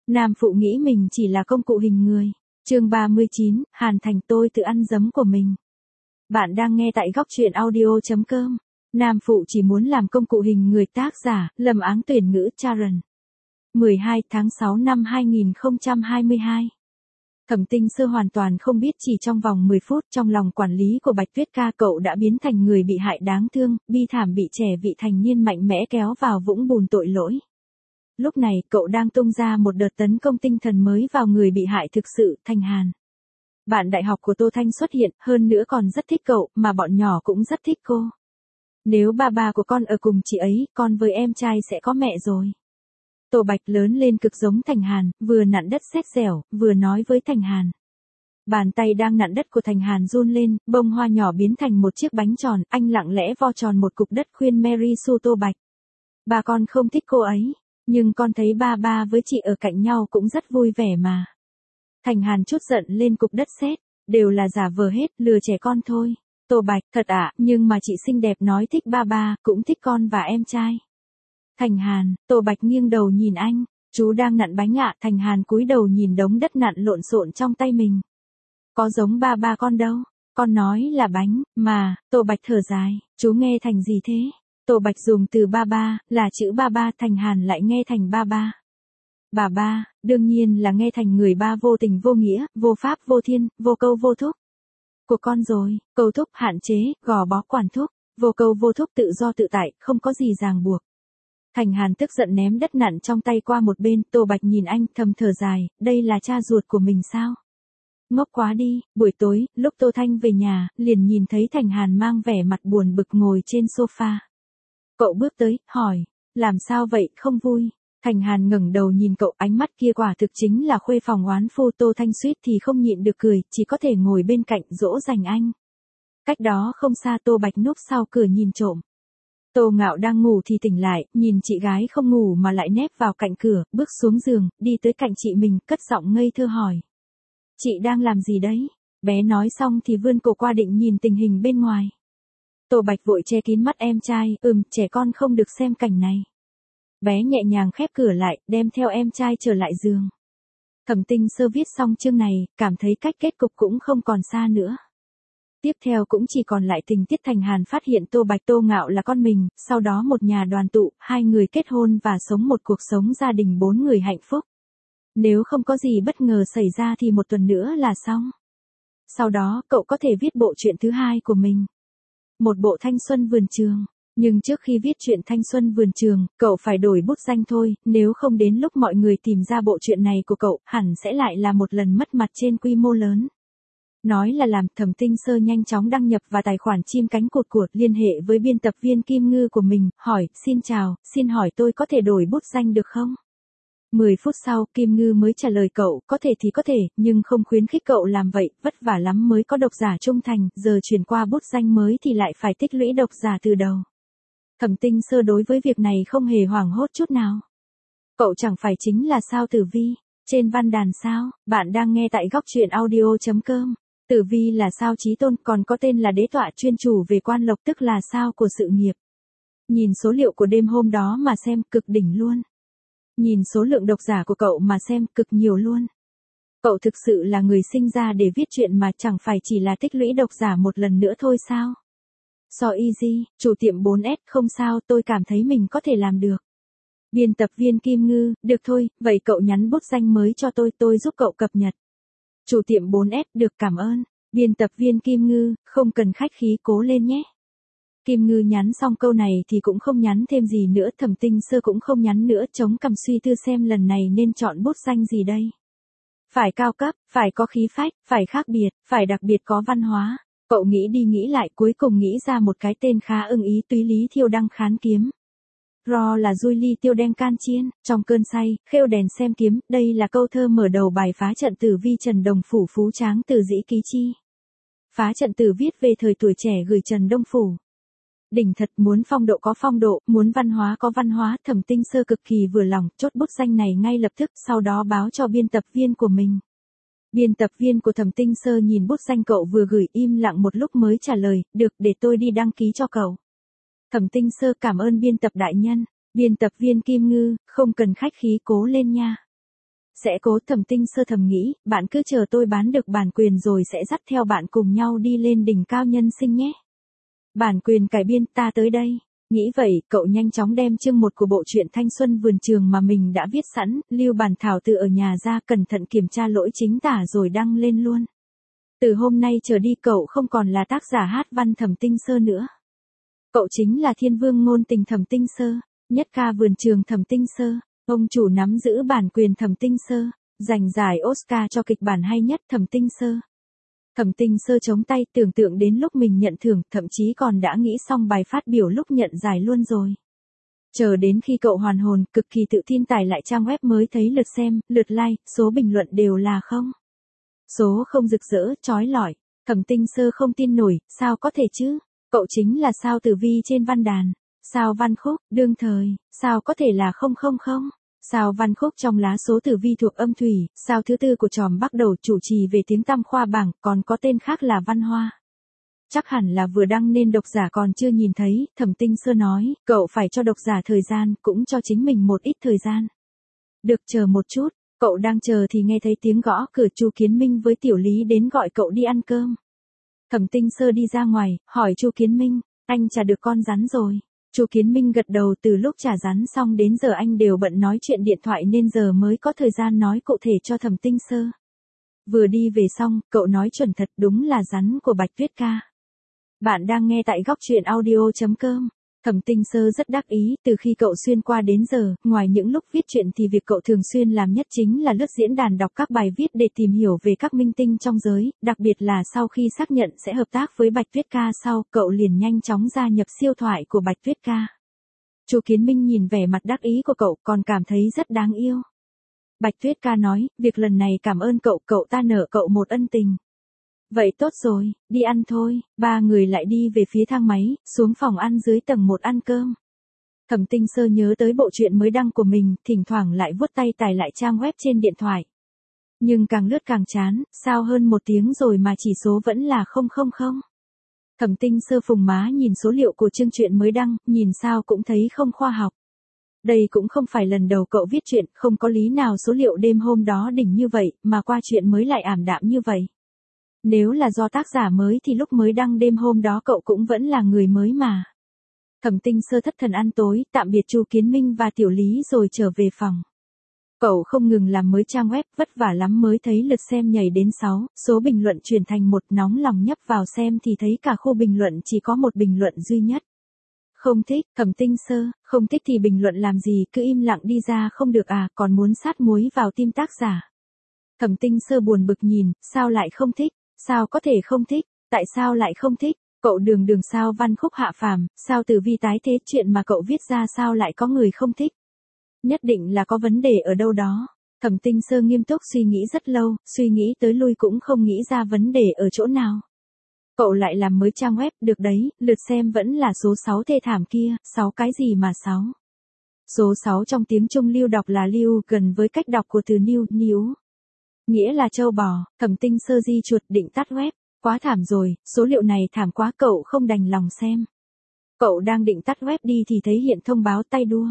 Nam phụ nghĩ mình chỉ là công cụ hình người. Chương 39, Hàn Thành tôi tự ăn giấm của mình. Bạn đang nghe tại góc truyện audio.com. Nam phụ chỉ muốn làm công cụ hình người, tác giả, Lâm Áng tuyển ngữ Charon. 12 tháng 6 năm 2022. Thẩm Tinh Sơ hoàn toàn không biết chỉ trong vòng 10 phút trong lòng quản lý của Bạch Tuyết ca cậu đã biến thành người bị hại đáng thương, bi thảm bị trẻ vị thành niên mạnh mẽ kéo vào vũng bùn tội lỗi. Lúc này cậu đang tung ra một đợt tấn công tinh thần mới vào người bị hại thực sự, Thành Hàn. Bạn đại học của Tô Thanh xuất hiện, hơn nữa còn rất thích cậu, mà bọn nhỏ cũng rất thích cô. Nếu ba của con ở cùng chị ấy, con với em trai sẽ có mẹ rồi. Tô Bạch lớn lên cực giống Thành Hàn, vừa nặn đất sét dẻo, vừa nói với Thành Hàn. Bàn tay đang nặn đất của Thành Hàn run lên, bông hoa nhỏ biến thành một chiếc bánh tròn, anh lặng lẽ vo tròn một cục đất khuyên Mary Sue Tô Bạch. Ba con không thích cô ấy, nhưng con thấy ba với chị ở cạnh nhau cũng rất vui vẻ mà. Thành Hàn chút giận lên cục đất sét, đều là giả vờ hết, lừa trẻ con thôi. Tô Bạch, thật ạ, nhưng mà chị xinh đẹp nói thích ba, cũng thích con và em trai. Thành Hàn, Tô Bạch nghiêng đầu nhìn anh, chú đang nặn bánh ạ. Thành Hàn cúi đầu nhìn đống đất nặn lộn xộn trong tay mình. Có giống ba con đâu, con nói là bánh, mà. Tô Bạch thở dài, chú nghe thành gì thế? Tô Bạch dùng từ ba, là chữ ba, Thành Hàn lại nghe thành ba. Ba, đương nhiên là nghe thành người ba vô tình vô nghĩa, vô pháp vô thiên, vô câu vô thúc. Của con rồi, câu thúc hạn chế, gò bó quản thúc, vô câu vô thúc tự do tự tại, không có gì ràng buộc. Thành Hàn tức giận ném đất nặn trong tay qua một bên, Tô Bạch nhìn anh thầm thở dài, đây là cha ruột của mình sao? Ngốc quá đi. Buổi tối, lúc Tô Thanh về nhà, liền nhìn thấy Thành Hàn mang vẻ mặt buồn bực ngồi trên sofa. Cậu bước tới, hỏi, làm sao vậy, không vui? Thành Hàn ngẩng đầu nhìn cậu, ánh mắt kia quả thực chính là khuê phòng oán phu. Tô Thanh suýt thì không nhịn được cười, chỉ có thể ngồi bên cạnh dỗ dành anh. Cách đó không xa Tô Bạch núp sau cửa nhìn trộm. Tô Ngạo đang ngủ thì tỉnh lại, nhìn chị gái không ngủ mà lại nép vào cạnh cửa, bước xuống giường, đi tới cạnh chị mình, cất giọng ngây thơ hỏi. Chị đang làm gì đấy? Bé nói xong thì vươn cổ qua định nhìn tình hình bên ngoài. Tô Bạch vội che kín mắt em trai, trẻ con không được xem cảnh này. Bé nhẹ nhàng khép cửa lại, đem theo em trai trở lại giường. Thẩm Tinh Sơ viết xong chương này, cảm thấy cách kết cục cũng không còn xa nữa. Tiếp theo cũng chỉ còn lại tình tiết Thành Hàn phát hiện Tô Bạch Tô Ngạo là con mình, sau đó một nhà đoàn tụ, hai người kết hôn và sống một cuộc sống gia đình 4 người hạnh phúc. Nếu không có gì bất ngờ xảy ra thì một tuần nữa là xong. Sau đó, cậu có thể viết bộ truyện thứ 2 của mình. Một bộ Thanh Xuân Vườn Trường. Nhưng trước khi viết truyện Thanh Xuân Vườn Trường, cậu phải đổi bút danh thôi, nếu không đến lúc mọi người tìm ra bộ truyện này của cậu, hẳn sẽ lại là một lần mất mặt trên quy mô lớn. Nói là làm, Thẩm Tinh Sơ nhanh chóng đăng nhập vào tài khoản chim cánh cụt của, liên hệ với biên tập viên Kim Ngư của mình, hỏi, xin chào, xin hỏi tôi có thể đổi bút danh được không? 10 phút sau, Kim Ngư mới trả lời cậu, có thể thì có thể, nhưng không khuyến khích cậu làm vậy, vất vả lắm mới có độc giả trung thành, giờ chuyển qua bút danh mới thì lại phải tích lũy độc giả từ đầu. Thẩm Tinh Sơ đối với việc này không hề hoảng hốt chút nào. Cậu chẳng phải chính là Sao Tử Vi, trên văn đàn sao? Bạn đang nghe tại góc truyện audio.com. Tử Vi là sao chí tôn, còn có tên là đế tọa chuyên chủ về quan lộc, tức là sao của sự nghiệp. Nhìn số liệu của đêm hôm đó mà xem, cực đỉnh luôn. Nhìn số lượng độc giả của cậu mà xem, cực nhiều luôn. Cậu thực sự là người sinh ra để viết truyện mà, chẳng phải chỉ là tích lũy độc giả một lần nữa thôi sao? So easy, chủ tiệm 4S, không sao, tôi cảm thấy mình có thể làm được. Biên tập viên Kim Ngư, được thôi, vậy cậu nhắn bút danh mới cho tôi giúp cậu cập nhật. Chủ tiệm 4S, được, cảm ơn. Biên tập viên Kim Ngư, không cần khách khí, cố lên nhé. Kim Ngư nhắn xong câu này thì cũng không nhắn thêm gì nữa, Thẩm Tinh Sơ cũng không nhắn nữa, chống cằm suy tư xem lần này nên chọn bút danh gì đây. Phải cao cấp, phải có khí phách, phải khác biệt, phải đặc biệt có văn hóa. Cậu nghĩ đi nghĩ lại, cuối cùng nghĩ ra một cái tên khá ưng ý, Túy Lý Thiêu Đăng Khán Kiếm. Ro là Julie Tiêu Đem Can Chiên, trong cơn say, khêu đèn xem kiếm, đây là câu thơ mở đầu bài phá trận tử vi Trần Đồng Phủ Phú Tráng từ Dĩ Ký Chi. Phá trận tử viết về thời tuổi trẻ gửi Trần Đông Phủ. Đỉnh thật, muốn phong độ có phong độ, muốn văn hóa có văn hóa. Thẩm Tinh Sơ cực kỳ vừa lòng, chốt bút danh này ngay lập tức, sau đó báo cho biên tập viên của mình. Biên tập viên của Thẩm Tinh Sơ nhìn bút danh cậu vừa gửi, im lặng một lúc mới trả lời, được, để tôi đi đăng ký cho cậu. Thẩm Tinh Sơ cảm ơn biên tập đại nhân. Biên tập viên Kim Ngư, không cần khách khí, cố lên nha. Sẽ cố. Thẩm Tinh Sơ thầm nghĩ, bạn cứ chờ tôi bán được bản quyền rồi sẽ dắt theo bạn cùng nhau đi lên đỉnh cao nhân sinh nhé. Bản quyền cải biên, ta tới đây. Nghĩ vậy, cậu nhanh chóng đem chương 1 của bộ truyện Thanh Xuân Vườn Trường mà mình đã viết sẵn, lưu bản thảo từ ở nhà ra, cẩn thận kiểm tra lỗi chính tả rồi đăng lên luôn. Từ hôm nay trở đi cậu không còn là tác giả hát văn Thẩm Tinh Sơ nữa. Cậu chính là thiên vương ngôn tình Thẩm Tinh Sơ, nhất ca vườn trường Thẩm Tinh Sơ, ông chủ nắm giữ bản quyền Thẩm Tinh Sơ, giành giải Oscar cho kịch bản hay nhất Thẩm Tinh Sơ. Thẩm Tinh Sơ chống tay tưởng tượng đến lúc mình nhận thưởng, thậm chí còn đã nghĩ xong bài phát biểu lúc nhận giải luôn rồi. Chờ đến khi cậu hoàn hồn, cực kỳ tự tin tải lại trang web mới thấy lượt xem, lượt like, số bình luận đều là không. Số không rực rỡ, chói lọi. Thẩm Tinh Sơ không tin nổi, sao có thể chứ? Cậu chính là sao tử vi trên văn đàn, sao văn khúc, đương thời, sao có thể là 000? Sao văn khúc trong lá số tử vi thuộc âm thủy, sao thứ tư của chòm bắt đầu chủ trì về tiếng tăm khoa bảng, còn có tên khác là văn hoa. Chắc hẳn là vừa đăng nên độc giả còn chưa nhìn thấy, Thẩm Tinh Sơ nói, cậu phải cho độc giả thời gian, cũng cho chính mình một ít thời gian. Được, chờ một chút, cậu đang chờ thì nghe thấy tiếng gõ cửa. Chu Kiến Minh với Tiểu Lý đến gọi cậu đi ăn cơm. Thẩm Tinh Sơ đi ra ngoài, hỏi Chu Kiến Minh, anh trả được con rắn rồi. Chu Kiến Minh gật đầu, từ lúc trả rắn xong đến giờ anh đều bận nói chuyện điện thoại nên giờ mới có thời gian nói cụ thể cho Thẩm Tinh Sơ. Vừa đi về xong, cậu nói chuẩn thật, đúng là rắn của Bạch Tuyết ca. Bạn đang nghe tại góc truyện audio.com. Thẩm Tinh Sơ rất đắc ý, từ khi cậu xuyên qua đến giờ, ngoài những lúc viết truyện thì việc cậu thường xuyên làm nhất chính là lướt diễn đàn đọc các bài viết để tìm hiểu về các minh tinh trong giới, đặc biệt là sau khi xác nhận sẽ hợp tác với Bạch Tuyết ca sau, cậu liền nhanh chóng gia nhập siêu thoại của Bạch Tuyết ca. Chu Kiến Minh nhìn vẻ mặt đắc ý của cậu còn cảm thấy rất đáng yêu. Bạch Tuyết ca nói, việc lần này cảm ơn cậu, cậu ta nợ cậu một ân tình. Vậy tốt rồi, đi ăn thôi. Ba người lại đi về phía thang máy, xuống phòng ăn dưới tầng 1 ăn cơm. Thẩm Tinh Sơ nhớ tới bộ truyện mới đăng của mình, thỉnh thoảng lại vuốt tay tải lại trang web trên điện thoại. Nhưng càng lướt càng chán, sao hơn 1 tiếng rồi mà chỉ số vẫn là 000. Thẩm Tinh Sơ phùng má nhìn số liệu của chương truyện mới đăng, nhìn sao cũng thấy không khoa học. Đây cũng không phải lần đầu cậu viết truyện, không có lý nào số liệu đêm hôm đó đỉnh như vậy, mà qua truyện mới lại ảm đạm như vậy. Nếu là do tác giả mới thì lúc mới đăng đêm hôm đó cậu cũng vẫn là người mới mà. Thẩm Tinh Sơ thất thần ăn tối, tạm biệt Chu Kiến Minh và Tiểu Lý rồi trở về phòng. Cậu không ngừng làm mới trang web, vất vả lắm mới thấy lượt xem nhảy đến 6, số bình luận chuyển thành 1, nóng lòng nhấp vào xem thì thấy cả khu bình luận chỉ có một bình luận duy nhất. Không thích. Thẩm Tinh Sơ, không thích thì bình luận làm gì, cứ im lặng đi ra không được à, còn muốn sát muối vào tim tác giả. Thẩm Tinh Sơ buồn bực nhìn, sao lại không thích? Sao có thể không thích? Tại sao lại không thích? Cậu đường sao văn khúc hạ phàm, sao tử vi tái thế, chuyện mà cậu viết ra sao lại có người không thích? Nhất định là có vấn đề ở đâu đó. Thẩm Tinh Sơ nghiêm túc suy nghĩ rất lâu, suy nghĩ tới lui cũng không nghĩ ra vấn đề ở chỗ nào. Cậu lại làm mới trang web, được đấy, lượt xem vẫn là số 6 thê thảm kia, 6 cái gì mà 6? Số 6 trong tiếng Trung lưu đọc là lưu, gần với cách đọc của từ níu. Nghĩa là châu bò. Thẩm Tinh Sơ di chuột định tắt web. Quá thảm rồi, số liệu này thảm quá, cậu không đành lòng xem. Cậu đang định tắt web đi thì thấy hiện thông báo tay đua.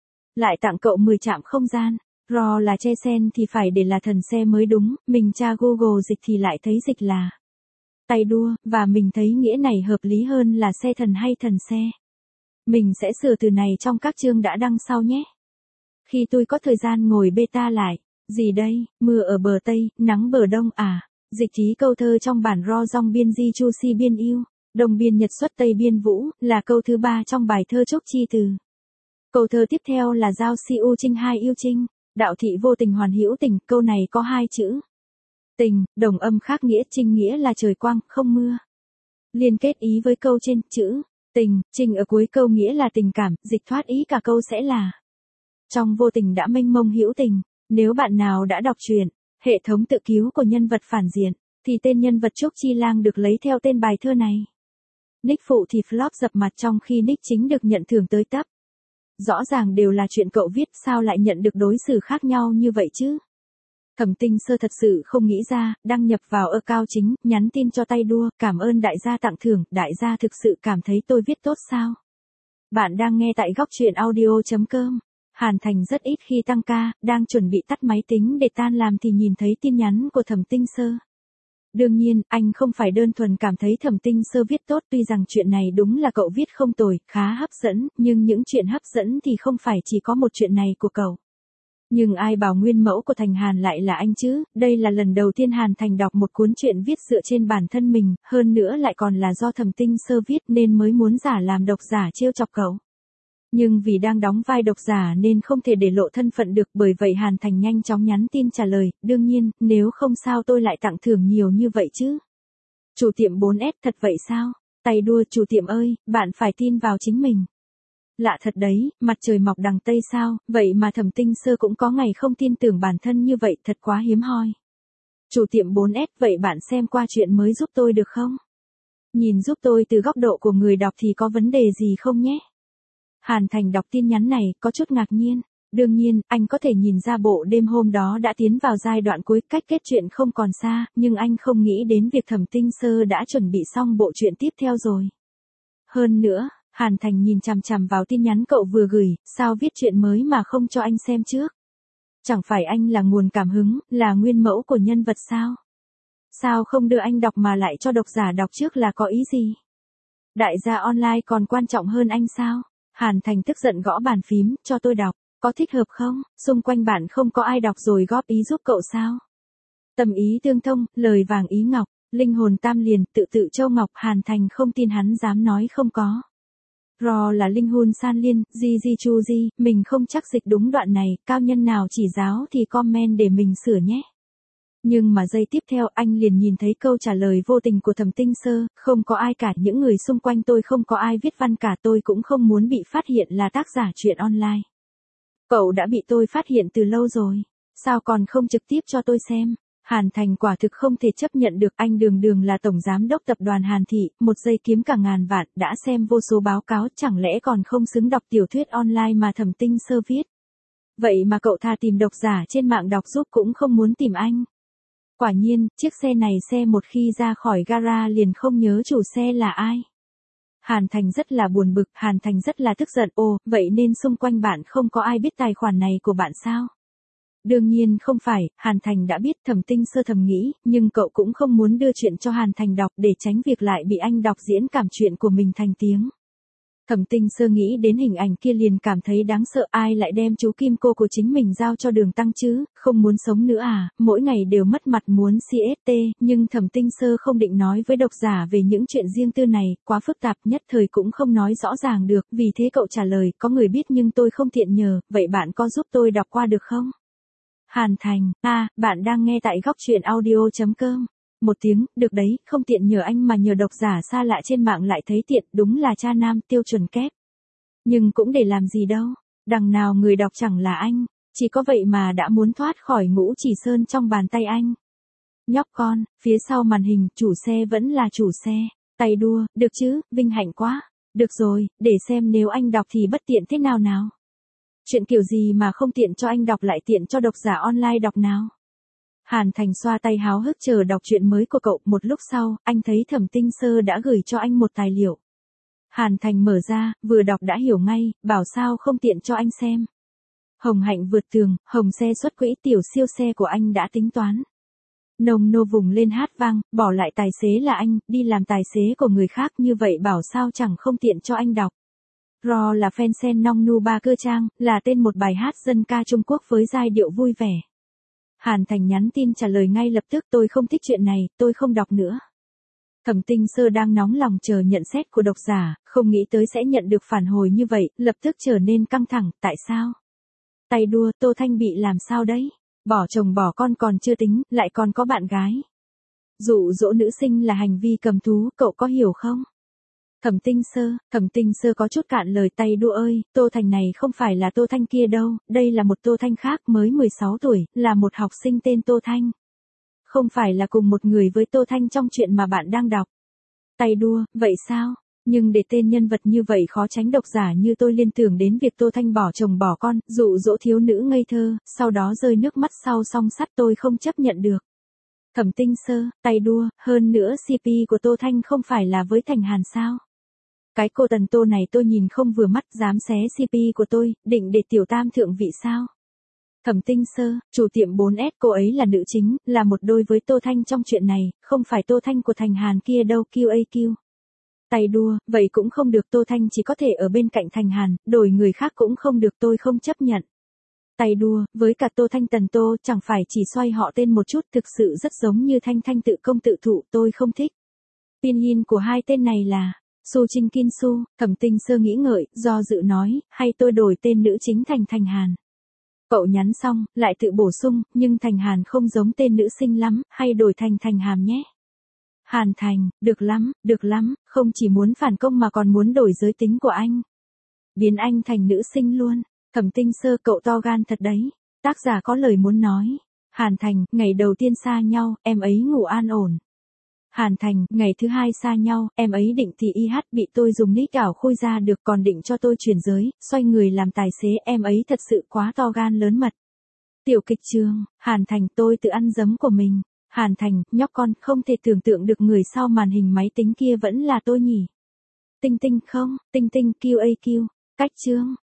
Lại tặng cậu 10 trạm không gian. Ro là che sen thì phải để là thần xe mới đúng, mình tra Google dịch thì lại thấy dịch là tay đua, và mình thấy nghĩa này hợp lý hơn là xe thần hay thần xe. Mình sẽ sửa từ này trong các chương đã đăng sau nhé. Khi tôi có thời gian ngồi beta lại. Gì đây, mưa ở bờ Tây, nắng bờ Đông à? Dịch ký câu thơ trong bản Ro Dong Biên Di Chu Si Biên Yêu, Đông Biên Nhật Xuất Tây Biên Vũ, là câu thứ 3 trong bài thơ Trúc Chi Từ. Câu thơ tiếp theo là Giao Si U Trinh Hai Yêu Trinh, đạo thị vô tình hoàn hữu tình, câu này có 2 chữ. Tình, đồng âm khác nghĩa, trinh nghĩa là trời quang, không mưa. Liên kết ý với câu trên, chữ tình, trinh ở cuối câu nghĩa là tình cảm, dịch thoát ý cả câu sẽ là trong vô tình đã mênh mông hữu tình. Nếu bạn nào đã đọc truyện Hệ thống tự cứu của nhân vật phản diện, thì tên nhân vật Trúc Chi Lang được lấy theo tên bài thơ này. Nick phụ thì flop dập mặt trong khi nick chính được nhận thưởng tới tấp. Rõ ràng đều là chuyện cậu viết, sao lại nhận được đối xử khác nhau như vậy chứ? Thẩm Tinh Sơ thật sự không nghĩ ra, đăng nhập vào account chính, nhắn tin cho tay đua, cảm ơn đại gia tặng thưởng, đại gia thực sự cảm thấy tôi viết tốt sao? Bạn đang nghe tại góc truyện audio.com. Hàn Thành rất ít khi tăng ca, đang chuẩn bị tắt máy tính để tan làm thì nhìn thấy tin nhắn của Thẩm Tinh Sơ. Đương nhiên, anh không phải đơn thuần cảm thấy Thẩm Tinh Sơ viết tốt, tuy rằng chuyện này đúng là cậu viết không tồi, khá hấp dẫn, nhưng những chuyện hấp dẫn thì không phải chỉ có một chuyện này của cậu. Nhưng ai bảo nguyên mẫu của Thành Hàn lại là anh chứ, đây là lần đầu tiên Hàn Thành đọc một cuốn truyện viết dựa trên bản thân mình, hơn nữa lại còn là do Thẩm Tinh Sơ viết nên mới muốn giả làm độc giả trêu chọc cậu. Nhưng vì đang đóng vai độc giả nên không thể để lộ thân phận được, bởi vậy Hàn Thành nhanh chóng nhắn tin trả lời, đương nhiên, nếu không sao tôi lại tặng thưởng nhiều như vậy chứ. Chủ tiệm 4S thật vậy sao? Tay đua chủ tiệm ơi, bạn phải tin vào chính mình. Lạ thật đấy, mặt trời mọc đằng Tây sao, vậy mà Thẩm Tinh Sơ cũng có ngày không tin tưởng bản thân như vậy, thật quá hiếm hoi. Chủ tiệm 4S, vậy bạn xem qua chuyện mới giúp tôi được không? Nhìn giúp tôi từ góc độ của người đọc thì có vấn đề gì không nhé? Hàn Thành đọc tin nhắn này, có chút ngạc nhiên. Đương nhiên, anh có thể nhìn ra bộ đêm hôm đó đã tiến vào giai đoạn cuối, cách kết chuyện không còn xa, nhưng anh không nghĩ đến việc Thẩm Tinh Sơ đã chuẩn bị xong bộ truyện tiếp theo rồi. Hơn nữa, Hàn Thành nhìn chằm chằm vào tin nhắn cậu vừa gửi, sao viết chuyện mới mà không cho anh xem trước? Chẳng phải anh là nguồn cảm hứng, là nguyên mẫu của nhân vật sao? Sao không đưa anh đọc mà lại cho độc giả đọc trước là có ý gì? Đại gia online còn quan trọng hơn anh sao? Hàn Thành tức giận gõ bàn phím, cho tôi đọc, có thích hợp không? Xung quanh bạn không có ai đọc rồi góp ý giúp cậu sao? Tâm ý tương thông, lời vàng ý ngọc, linh hồn tam liền, tự tự châu ngọc, Hàn Thành không tin hắn dám nói không có. Ro là linh hồn san liên, di chu di, mình không chắc dịch đúng đoạn này, cao nhân nào chỉ giáo thì comment để mình sửa nhé. Nhưng mà giây tiếp theo anh liền nhìn thấy câu trả lời vô tình của Thẩm Tinh Sơ, không có ai cả, những người xung quanh tôi không có ai viết văn cả, tôi cũng không muốn bị phát hiện là tác giả truyện online. Cậu đã bị tôi phát hiện từ lâu rồi, sao còn không trực tiếp cho tôi xem? Hàn Thành quả thực không thể chấp nhận được, anh đường đường là tổng giám đốc tập đoàn Hàn Thị, một giây kiếm cả ngàn vạn, đã xem vô số báo cáo, chẳng lẽ còn không xứng đọc tiểu thuyết online mà Thẩm Tinh Sơ viết? Vậy mà cậu thà tìm độc giả trên mạng đọc giúp cũng không muốn tìm anh. Quả nhiên, chiếc xe này xe một khi ra khỏi gara liền không nhớ chủ xe là ai. Hàn Thành rất là buồn bực, Hàn Thành rất là tức giận, ồ, vậy nên xung quanh bạn không có ai biết tài khoản này của bạn sao? Đương nhiên không phải, Hàn Thành đã biết, Thẩm Tinh Sơ thầm nghĩ, nhưng cậu cũng không muốn đưa chuyện cho Hàn Thành đọc để tránh việc lại bị anh đọc diễn cảm chuyện của mình thành tiếng. Thẩm Tinh Sơ nghĩ đến hình ảnh kia liền cảm thấy đáng sợ, ai lại đem chú Kim Cô của chính mình giao cho Đường Tăng chứ, không muốn sống nữa à, mỗi ngày đều mất mặt muốn CST, nhưng Thẩm Tinh Sơ không định nói với độc giả về những chuyện riêng tư này, quá phức tạp, nhất thời cũng không nói rõ ràng được, vì thế cậu trả lời, có người biết nhưng tôi không tiện nhờ, vậy bạn có giúp tôi đọc qua được không? Hàn Thành, bạn đang nghe tại góc truyện audio.com. Một tiếng, được đấy, không tiện nhờ anh mà nhờ độc giả xa lạ trên mạng lại thấy tiện, đúng là cha nam tiêu chuẩn kép. Nhưng cũng để làm gì đâu, đằng nào người đọc chẳng là anh, chỉ có vậy mà đã muốn thoát khỏi Ngũ Chỉ Sơn trong bàn tay anh. Nhóc con, phía sau màn hình, chủ xe vẫn là chủ xe, tay đua, được chứ, vinh hạnh quá, được rồi, để xem nếu anh đọc thì bất tiện thế nào nào. Chuyện kiểu gì mà không tiện cho anh đọc lại tiện cho độc giả online đọc nào. Hàn Thành xoa tay háo hức chờ đọc chuyện mới của cậu, một lúc sau, anh thấy Thẩm Tinh Sơ đã gửi cho anh một tài liệu. Hàn Thành mở ra, vừa đọc đã hiểu ngay, bảo sao không tiện cho anh xem. Hồng hạnh vượt tường, hồng xe xuất quỹ, tiểu siêu xe của anh đã tính toán. Nồng nô vùng lên hát vang, bỏ lại tài xế là anh, đi làm tài xế của người khác, như vậy bảo sao chẳng không tiện cho anh đọc. Ro là fan sen nong nu ba cơ trang, là tên một bài hát dân ca Trung Quốc với giai điệu vui vẻ. Hàn Thành nhắn tin trả lời ngay lập tức, tôi không thích chuyện này, tôi không đọc nữa. Thẩm Tinh Sơ đang nóng lòng chờ nhận xét của độc giả, không nghĩ tới sẽ nhận được phản hồi như vậy, lập tức trở nên căng thẳng, tại sao? Tay đua, Tô Thanh bị làm sao đấy? Bỏ chồng bỏ con còn chưa tính, lại còn có bạn gái. Dụ dỗ nữ sinh là hành vi cầm thú, cậu có hiểu không? Thẩm Tinh Sơ có chút cạn lời, tay đua ơi, Tô Thành này không phải là Tô Thanh kia đâu, đây là một Tô Thanh khác, mới 16 tuổi, là một học sinh tên Tô Thanh. Không phải là cùng một người với Tô Thanh trong chuyện mà bạn đang đọc. Tay đua, vậy sao? Nhưng để tên nhân vật như vậy khó tránh độc giả như tôi liên tưởng đến việc Tô Thanh bỏ chồng bỏ con, dụ dỗ thiếu nữ ngây thơ, sau đó rơi nước mắt sau song sắt, tôi không chấp nhận được. Thẩm Tinh Sơ, tay đua, hơn nữa CP của Tô Thanh không phải là với Thành Hàn sao? Cái cô Tần Tô này tôi nhìn không vừa mắt, dám xé CP của tôi, định để tiểu tam thượng vị sao? Thẩm Tinh Sơ, chủ tiệm 4S, cô ấy là nữ chính, là một đôi với Tô Thanh trong chuyện này, không phải Tô Thanh của Thành Hàn kia đâu. QAQ. Tay đua, vậy cũng không được, Tô Thanh chỉ có thể ở bên cạnh Thành Hàn, đổi người khác cũng không được, tôi không chấp nhận. Tay đua, với cả Tô Thanh Tần Tô chẳng phải chỉ xoay họ tên một chút, thực sự rất giống như Thanh Thanh tự công tự thụ, tôi không thích. Pinyin của hai tên này là Su Trinh Kin Su. Thẩm Tinh Sơ nghĩ ngợi, do dự nói, hay tôi đổi tên nữ chính thành Thành Hàn. Cậu nhắn xong, lại tự bổ sung, nhưng Thành Hàn không giống tên nữ sinh lắm, hay đổi thành Thành Hàm nhé. Hàn Thành, được lắm, không chỉ muốn phản công mà còn muốn đổi giới tính của anh. Biến anh thành nữ sinh luôn. Thẩm Tinh Sơ, cậu to gan thật đấy. Tác giả có lời muốn nói. Hàn Thành, ngày đầu tiên xa nhau, em ấy ngủ an ổn. Hàn Thành, ngày thứ hai xa nhau, em ấy định thì IH bị tôi dùng nick ảo khui ra được, còn định cho tôi chuyển giới, xoay người làm tài xế, em ấy thật sự quá to gan lớn mật. Tiểu kịch trường, Hàn Thành, tôi tự ăn giấm của mình. Hàn Thành, nhóc con, không thể tưởng tượng được người sau màn hình máy tính kia vẫn là tôi nhỉ. Tinh Tinh không, Tinh Tinh, QAQ, cách chương.